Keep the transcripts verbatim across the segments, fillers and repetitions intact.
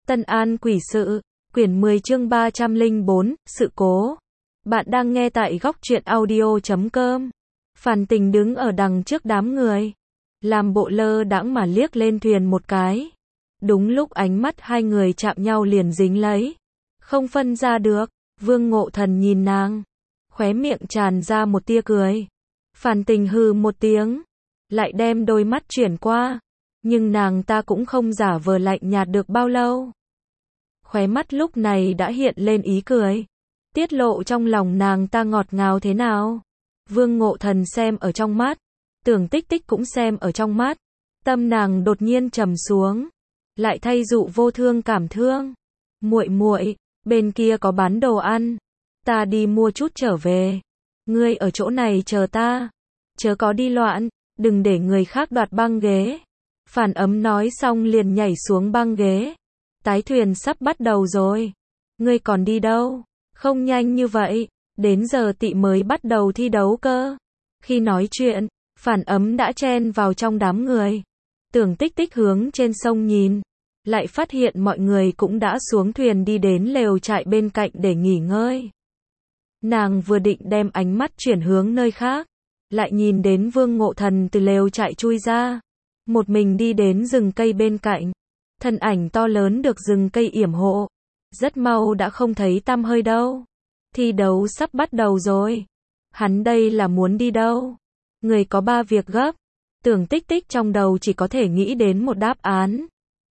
Tân An quỷ sự, quyển mười chương ba trăm lẻ bốn, sự cố. Bạn đang nghe tại góc truyện audio chấm com. Phàn Tình đứng ở đằng trước đám người, làm bộ lơ đãng mà liếc lên thuyền một cái. Đúng lúc ánh mắt hai người chạm nhau liền dính lấy, không phân ra được. Vương Ngộ Thần nhìn nàng, khóe miệng tràn ra một tia cười. Phàn Tình hừ một tiếng, lại đem đôi mắt chuyển qua, nhưng nàng ta cũng không giả vờ lạnh nhạt được bao lâu. Khóe mắt lúc này đã hiện lên ý cười, tiết lộ trong lòng nàng ta ngọt ngào thế nào. Vương Ngộ Thần xem ở trong mắt, Tưởng Tích Tích cũng xem ở trong mắt, tâm nàng đột nhiên trầm xuống, lại thay dụ vô thương cảm thương. Muội muội, bên kia có bán đồ ăn, ta đi mua chút trở về. Ngươi ở chỗ này chờ ta, chớ có đi loạn, đừng để người khác đoạt băng ghế. Phản Ấm nói xong liền nhảy xuống băng ghế. Tái thuyền sắp bắt đầu rồi. Ngươi còn đi đâu? Không nhanh như vậy, đến giờ tị mới bắt đầu thi đấu cơ. Khi nói chuyện, Phản Ấm đã chen vào trong đám người. Tưởng Tích Tích hướng trên sông nhìn, lại phát hiện mọi người cũng đã xuống thuyền đi đến lều trại bên cạnh để nghỉ ngơi. Nàng vừa định đem ánh mắt chuyển hướng nơi khác, lại nhìn đến Vương Ngộ Thần từ lều trại chui ra, một mình đi đến rừng cây bên cạnh. Thân ảnh to lớn được rừng cây yểm hộ, rất mau đã không thấy tăm hơi đâu. Thi đấu sắp bắt đầu rồi. Hắn đây là muốn đi đâu? Người có ba việc gấp. Tưởng Tích Tích trong đầu chỉ có thể nghĩ đến một đáp án.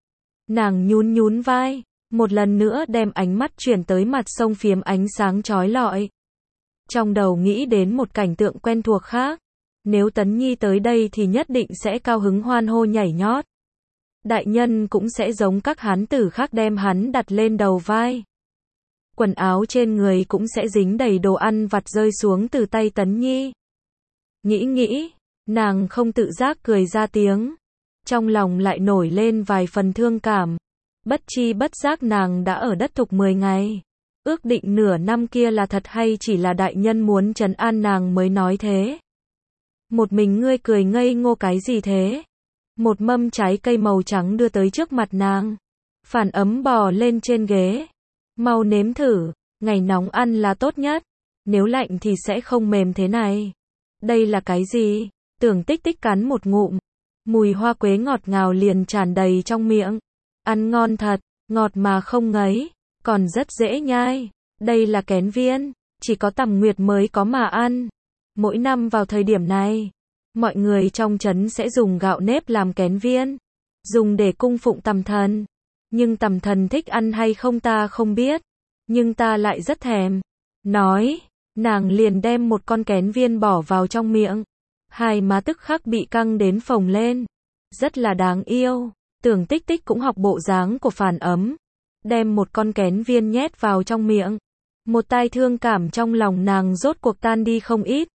Nàng nhún nhún vai, một lần nữa đem ánh mắt chuyển tới mặt sông phiếm ánh sáng chói lọi. Trong đầu nghĩ đến một cảnh tượng quen thuộc khác. Nếu Tấn Nhi tới đây thì nhất định sẽ cao hứng hoan hô nhảy nhót. Đại nhân cũng sẽ giống các hán tử khác đem hắn đặt lên đầu vai. Quần áo trên người cũng sẽ dính đầy đồ ăn vặt rơi xuống từ tay Tấn Nhi. Nghĩ nghĩ, nàng không tự giác cười ra tiếng. Trong lòng lại nổi lên vài phần thương cảm. Bất chi bất giác nàng đã ở đất thục mười ngày. Ước định nửa năm kia là thật hay chỉ là đại nhân muốn trấn an nàng mới nói thế? Một mình ngươi cười ngây ngô cái gì thế? Một mâm trái cây màu trắng đưa tới trước mặt nàng. Phản Ấm bò lên trên ghế. Mau nếm thử, ngày nóng ăn là tốt nhất. Nếu lạnh thì sẽ không mềm thế này. Đây là cái gì? Tưởng Tích Tích cắn một ngụm. Mùi hoa quế ngọt ngào liền tràn đầy trong miệng. Ăn ngon thật, ngọt mà không ngấy, còn rất dễ nhai. Đây là kén viên, chỉ có Tầm Nguyệt mới có mà ăn. Mỗi năm vào thời điểm này, mọi người trong trấn sẽ dùng gạo nếp làm kén viên, dùng để cung phụng Tầm Thần. Nhưng Tầm Thần thích ăn hay không ta không biết, nhưng ta lại rất thèm. Nói, nàng liền đem một con kén viên bỏ vào trong miệng. Hai má tức khắc bị căng đến phồng lên. Rất là đáng yêu. Tưởng Tích Tích cũng học bộ dáng của Phản Ấm, đem một con kén viên nhét vào trong miệng. Một tai thương cảm trong lòng nàng rốt cuộc tan đi không ít.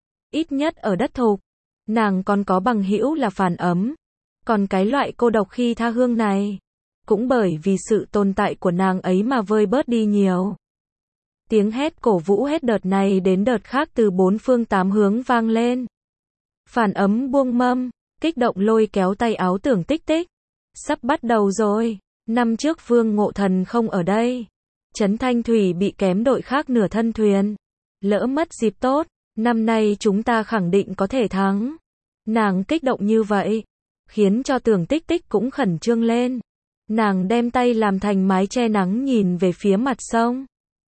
Ít nhất ở đất thục, nàng còn có bằng hữu là Phản Ấm. Còn cái loại cô độc khi tha hương này, cũng bởi vì sự tồn tại của nàng ấy mà vơi bớt đi nhiều. Tiếng hét cổ vũ hết đợt này đến đợt khác từ bốn phương tám hướng vang lên. Phản Ấm buông mâm, kích động lôi kéo tay áo Tưởng Tích Tích. Sắp bắt đầu rồi, năm trước Vương Ngộ Thần không ở đây. Trấn Thanh Thủy bị kém đội khác nửa thân thuyền. Lỡ mất dịp tốt, năm nay chúng ta khẳng định có thể thắng. Nàng kích động như vậy, khiến cho Tưởng Tích Tích cũng khẩn trương lên. Nàng đem tay làm thành mái che nắng nhìn về phía mặt sông.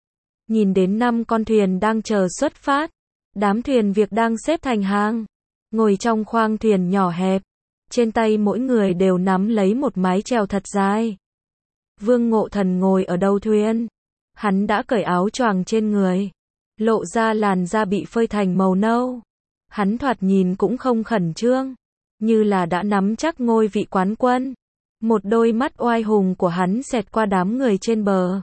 Nhìn đến năm con thuyền đang chờ xuất phát. Đám thuyền việc đang xếp thành hàng, ngồi trong khoang thuyền nhỏ hẹp. Trên tay mỗi người đều nắm lấy một mái chèo thật dài. Vương Ngộ Thần ngồi ở đầu thuyền. Hắn đã cởi áo choàng trên người, lộ ra làn da bị phơi thành màu nâu. Hắn thoạt nhìn cũng không khẩn trương, như là đã nắm chắc ngôi vị quán quân. Một đôi mắt oai hùng của hắn xẹt qua đám người trên bờ.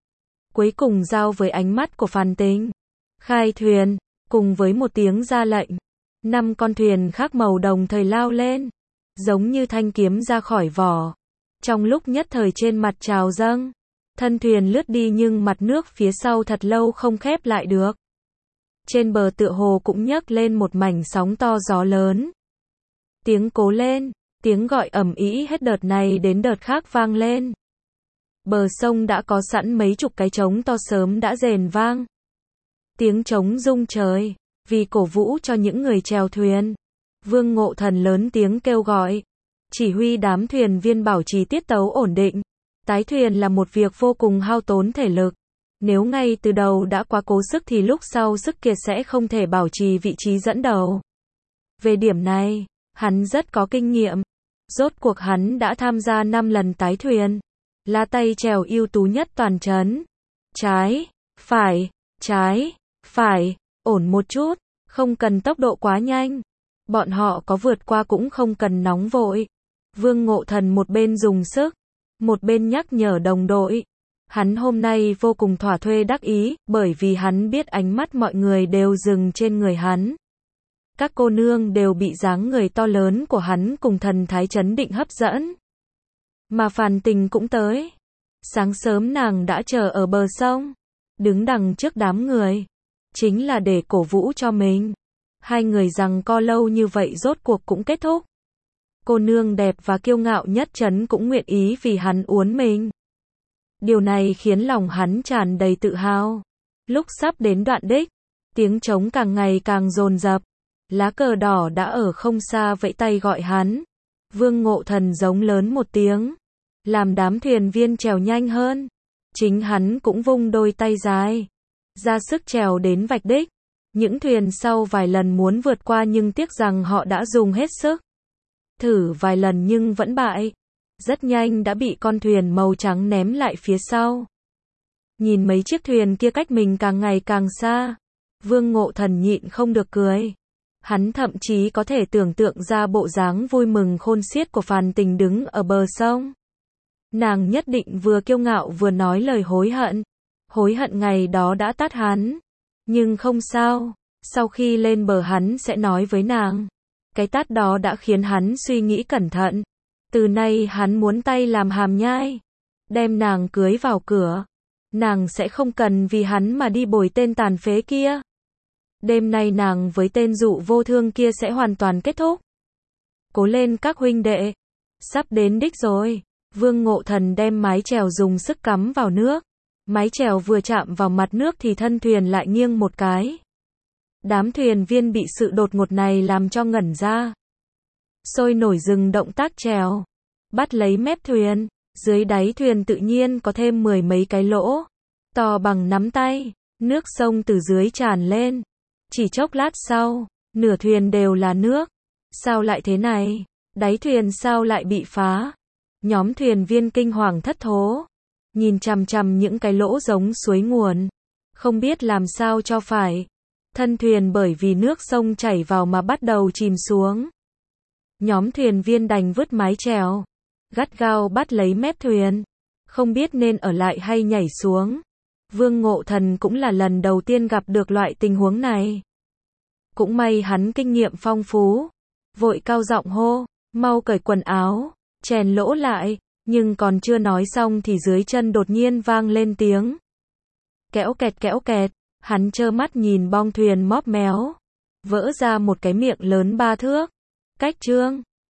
Cuối cùng giao với ánh mắt của Phàn Tình. Khai thuyền, cùng với một tiếng ra lệnh. Năm con thuyền khác màu đồng thời lao lên, giống như thanh kiếm ra khỏi vỏ. Trong lúc nhất thời trên mặt trào dâng, thân thuyền lướt đi nhưng mặt nước phía sau thật lâu không khép lại được. Trên bờ tựa hồ cũng nhấc lên một mảnh sóng to gió lớn. Tiếng cố lên, tiếng gọi ầm ĩ hết đợt này đến đợt khác vang lên. Bờ sông đã có sẵn mấy chục cái trống to sớm đã rền vang. Tiếng trống rung trời, vì cổ vũ cho những người chèo thuyền. Vương Ngộ Thần lớn tiếng kêu gọi, chỉ huy đám thuyền viên bảo trì tiết tấu ổn định. Tái thuyền là một việc vô cùng hao tốn thể lực. Nếu ngay từ đầu đã quá cố sức thì lúc sau sức kiệt sẽ không thể bảo trì vị trí dẫn đầu. Về điểm này, hắn rất có kinh nghiệm. Rốt cuộc hắn đã tham gia năm lần tái thuyền. Là tay chèo ưu tú nhất toàn trấn. Trái, phải, trái, phải, ổn một chút, không cần tốc độ quá nhanh. Bọn họ có vượt qua cũng không cần nóng vội. Vương Ngộ Thần một bên dùng sức, một bên nhắc nhở đồng đội. Hắn hôm nay vô cùng thỏa thuê đắc ý, bởi vì hắn biết ánh mắt mọi người đều dừng trên người hắn. Các cô nương đều bị dáng người to lớn của hắn cùng thần thái chấn định hấp dẫn. Mà Phàn Tình cũng tới. Sáng sớm nàng đã chờ ở bờ sông, đứng đằng trước đám người, chính là để cổ vũ cho mình. Hai người giằng co lâu như vậy rốt cuộc cũng kết thúc. Cô nương đẹp và kiêu ngạo nhất trấn cũng nguyện ý vì hắn uốn mình. Điều này khiến lòng hắn tràn đầy tự hào. Lúc sắp đến đoạn đích, tiếng trống càng ngày càng dồn dập. Lá cờ đỏ đã ở không xa vẫy tay gọi hắn. Vương Ngộ Thần giống lớn một tiếng, làm đám thuyền viên trèo nhanh hơn. Chính hắn cũng vung đôi tay dài, ra sức trèo đến vạch đích. Những thuyền sau vài lần muốn vượt qua nhưng tiếc rằng họ đã dùng hết sức. Thử vài lần nhưng vẫn bại. Rất nhanh đã bị con thuyền màu trắng ném lại phía sau. Nhìn mấy chiếc thuyền kia cách mình càng ngày càng xa, Vương Ngộ Thần nhịn không được cười. Hắn thậm chí có thể tưởng tượng ra bộ dáng vui mừng khôn xiết của Phàn Tình đứng ở bờ sông. Nàng nhất định vừa kiêu ngạo vừa nói lời hối hận. Hối hận ngày đó đã tát hắn. Nhưng không sao, sau khi lên bờ hắn sẽ nói với nàng. Cái tát đó đã khiến hắn suy nghĩ cẩn thận. Từ nay hắn muốn tay làm hàm nhai, đem nàng cưới vào cửa. Nàng sẽ không cần vì hắn mà đi bồi tên tàn phế kia. Đêm nay nàng với tên dụ vô thương kia sẽ hoàn toàn kết thúc. Cố lên các huynh đệ, sắp đến đích rồi. Vương Ngộ Thần đem mái chèo dùng sức cắm vào nước. Mái chèo vừa chạm vào mặt nước thì thân thuyền lại nghiêng một cái. Đám thuyền viên bị sự đột ngột này làm cho ngẩn ra. Sôi nổi dừng động tác chèo, bắt lấy mép thuyền. Dưới đáy thuyền tự nhiên có thêm mười mấy cái lỗ, to bằng nắm tay. Nước sông từ dưới tràn lên. Chỉ chốc lát sau, nửa thuyền đều là nước. Sao lại thế này? Đáy thuyền sao lại bị phá? Nhóm thuyền viên kinh hoàng thất thố, nhìn chằm chằm những cái lỗ giống suối nguồn, không biết làm sao cho phải. Thân thuyền bởi vì nước sông chảy vào mà bắt đầu chìm xuống. Nhóm thuyền viên đành vứt mái chèo, gắt gao bắt lấy mép thuyền, không biết nên ở lại hay nhảy xuống. Vương Ngộ Thần cũng là lần đầu tiên gặp được loại tình huống này. Cũng may hắn kinh nghiệm phong phú, vội cao giọng hô, mau cởi quần áo, chèn lỗ lại. Nhưng còn chưa nói xong thì dưới chân đột nhiên vang lên tiếng kẽo kẹt kẽo kẹt. Hắn trơ mắt nhìn bong thuyền móp méo, vỡ ra một cái miệng lớn ba thước. Cách trương,